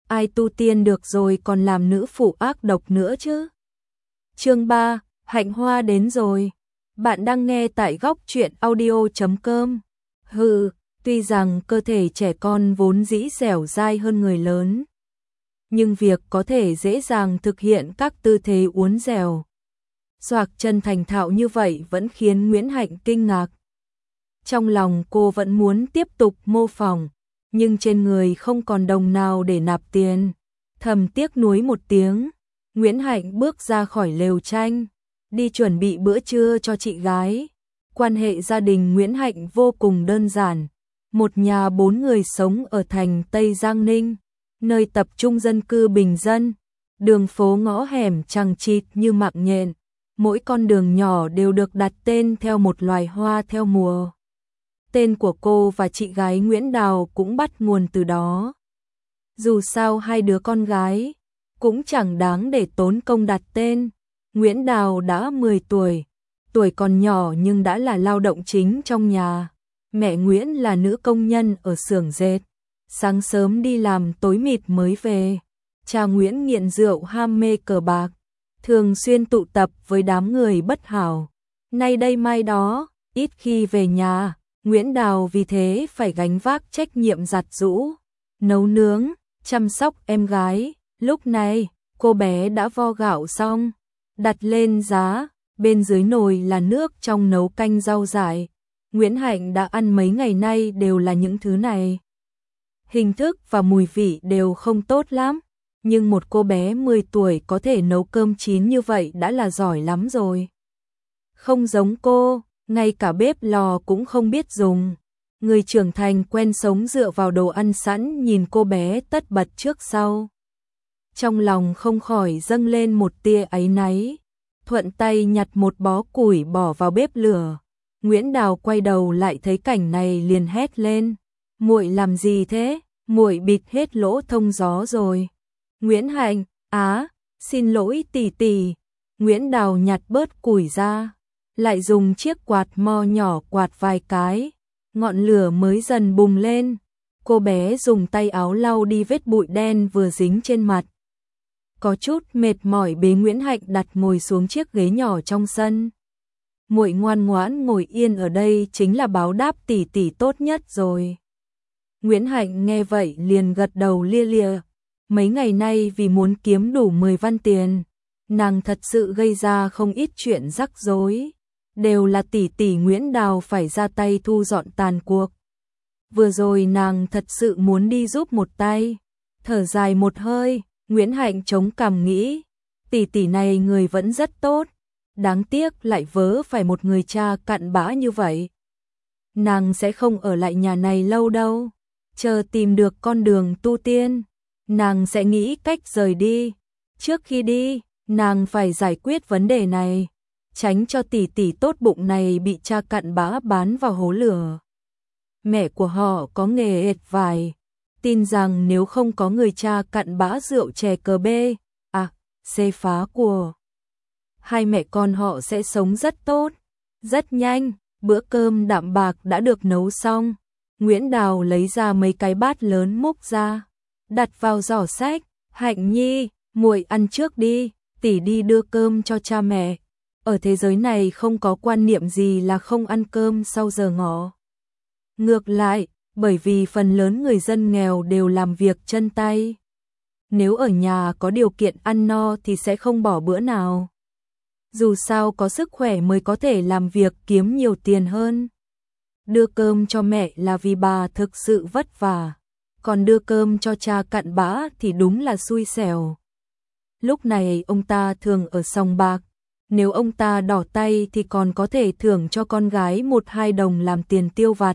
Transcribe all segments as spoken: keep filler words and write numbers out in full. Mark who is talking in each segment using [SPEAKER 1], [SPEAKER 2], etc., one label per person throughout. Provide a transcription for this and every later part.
[SPEAKER 1] ai tu tiên được rồi còn làm nữ phụ ác độc nữa chứ. Chương ba, hạnh hoa đến rồi. Bạn đang nghe tại góc truyện audio chấm com. Hừ, tuy rằng cơ thể trẻ con vốn dĩ dẻo dai hơn người lớn, nhưng việc có thể dễ dàng thực hiện các tư thế uốn dẻo, xoạc chân thành thạo như vậy vẫn khiến Nguyễn Hạnh kinh ngạc. Trong lòng cô vẫn muốn tiếp tục mô phỏng, nhưng trên người không còn đồng nào để nạp tiền. Thầm tiếc nuối một tiếng, Nguyễn Hạnh bước ra khỏi lều tranh, đi chuẩn bị bữa trưa cho chị gái. Quan hệ gia đình Nguyễn Hạnh vô cùng đơn giản, một nhà bốn người sống ở thành Tây Giang Ninh, nơi tập trung dân cư bình dân, đường phố ngõ hẻm chằng chịt như mạng nhện, mỗi con đường nhỏ đều được đặt tên theo một loài hoa theo mùa. Tên của cô và chị gái Nguyễn Đào cũng bắt nguồn từ đó. Dù sao hai đứa con gái cũng chẳng đáng để tốn công đặt tên. Nguyễn Đào đã mười tuổi, tuổi còn nhỏ nhưng đã là lao động chính trong nhà. Mẹ Nguyễn là nữ công nhân ở xưởng dệt, sáng sớm đi làm tối mịt mới về. Cha Nguyễn nghiện rượu ham mê cờ bạc, thường xuyên tụ tập với đám người bất hảo, nay đây mai đó, ít khi về nhà. Nguyễn Đào vì thế phải gánh vác trách nhiệm giặt giũ, nấu nướng, chăm sóc em gái. Lúc này, cô bé đã vo gạo xong, đặt lên giá, bên dưới nồi là nước trong nấu canh rau dại. Nguyễn Hạnh đã ăn mấy ngày nay đều là những thứ này. Hình thức và mùi vị đều không tốt lắm, nhưng một cô bé mười tuổi có thể nấu cơm chín như vậy đã là giỏi lắm rồi. Không giống cô, ngay cả bếp lò cũng không biết dùng. Người trưởng thành quen sống dựa vào đồ ăn sẵn nhìn cô bé tất bật trước sau. Trong lòng không khỏi dâng lên một tia áy náy, thuận tay nhặt một bó củi bỏ vào bếp lửa. Nguyễn Đào quay đầu lại thấy cảnh này liền hét lên, muội làm gì thế, muội bịt hết lỗ thông gió rồi. Nguyễn Hạnh, á, xin lỗi tỷ tỷ. Nguyễn Đào nhặt bớt củi ra, lại dùng chiếc quạt mo nhỏ quạt vài cái, ngọn lửa mới dần bùng lên. Cô bé dùng tay áo lau đi vết bụi đen vừa dính trên mặt. Có chút mệt mỏi bế Nguyễn Hạnh đặt ngồi xuống chiếc ghế nhỏ trong sân. Muội ngoan ngoãn ngồi yên ở đây chính là báo đáp tỷ tỷ tốt nhất rồi. Nguyễn Hạnh nghe vậy liền gật đầu lia lịa. Mấy ngày nay vì muốn kiếm đủ mười văn tiền, nàng thật sự gây ra không ít chuyện rắc rối. Đều là tỷ tỷ Nguyễn Đào phải ra tay thu dọn tàn cuộc. Vừa rồi nàng thật sự muốn đi giúp một tay. Thở dài một hơi, Nguyễn Hạnh chống cằm nghĩ, tỷ tỷ này người vẫn rất tốt, đáng tiếc lại vớ phải một người cha cặn bã như vậy. Nàng sẽ không ở lại nhà này lâu đâu, chờ tìm được con đường tu tiên, nàng sẽ nghĩ cách rời đi. Trước khi đi, nàng phải giải quyết vấn đề này, tránh cho tỷ tỷ tốt bụng này bị cha cặn bã bán vào hố lửa. Mẹ của họ có nghề ệt vải, tin rằng nếu không có người cha cặn bã rượu chè cờ bê, à, xê phá của hai mẹ con họ sẽ sống rất tốt. Rất nhanh, bữa cơm đạm bạc đã được nấu xong. Nguyễn Đào lấy ra mấy cái bát lớn múc ra, đặt vào giỏ xách. Hạnh nhi, muội ăn trước đi, tỷ đi đưa cơm cho cha mẹ. Ở thế giới này không có quan niệm gì là không ăn cơm sau giờ ngọ. Ngược lại, bởi vì phần lớn người dân nghèo đều làm việc chân tay. Nếu ở nhà có điều kiện ăn no thì sẽ không bỏ bữa nào. Dù sao có sức khỏe mới có thể làm việc kiếm nhiều tiền hơn. Đưa cơm cho mẹ là vì bà thực sự vất vả, còn đưa cơm cho cha cặn bã thì đúng là xui xẻo. Lúc này ông ta thường ở sòng bạc, nếu ông ta đỏ tay thì còn có thể thưởng cho con gái một hai đồng làm tiền tiêu vặt.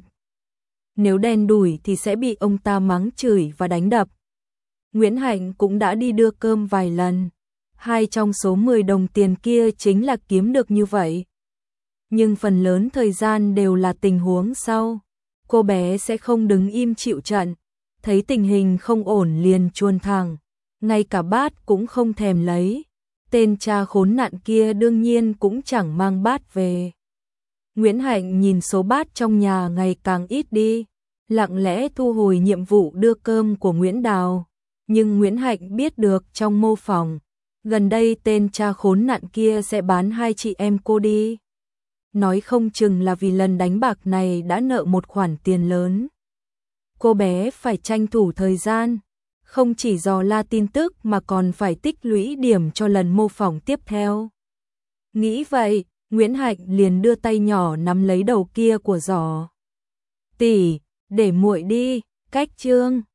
[SPEAKER 1] Nếu đen đủi thì sẽ bị ông ta mắng chửi và đánh đập. Nguyễn Hạnh cũng đã đi đưa cơm vài lần, hai trong số mười đồng tiền kia chính là kiếm được như vậy. Nhưng phần lớn thời gian đều là tình huống sau. Cô bé sẽ không đứng im chịu trận, thấy tình hình không ổn liền chuồn thẳng, ngay cả bát cũng không thèm lấy. Tên cha khốn nạn kia đương nhiên cũng chẳng mang bát về. Nguyễn Hạnh nhìn số bát trong nhà ngày càng ít đi, lặng lẽ thu hồi nhiệm vụ đưa cơm của Nguyễn Đào. nhưng Nguyễn Hạnh biết được trong mô phỏng, gần đây tên cha khốn nạn kia sẽ bán hai chị em cô đi. Nói không chừng là vì lần đánh bạc này đã nợ một khoản tiền lớn. Cô bé phải tranh thủ thời gian, không chỉ dò la tin tức mà còn phải tích lũy điểm cho lần mô phỏng tiếp theo. Nghĩ vậy, Nguyễn Hạnh liền đưa tay nhỏ nắm lấy đầu kia của giỏ. Tỷ, để muội đi, cách chương.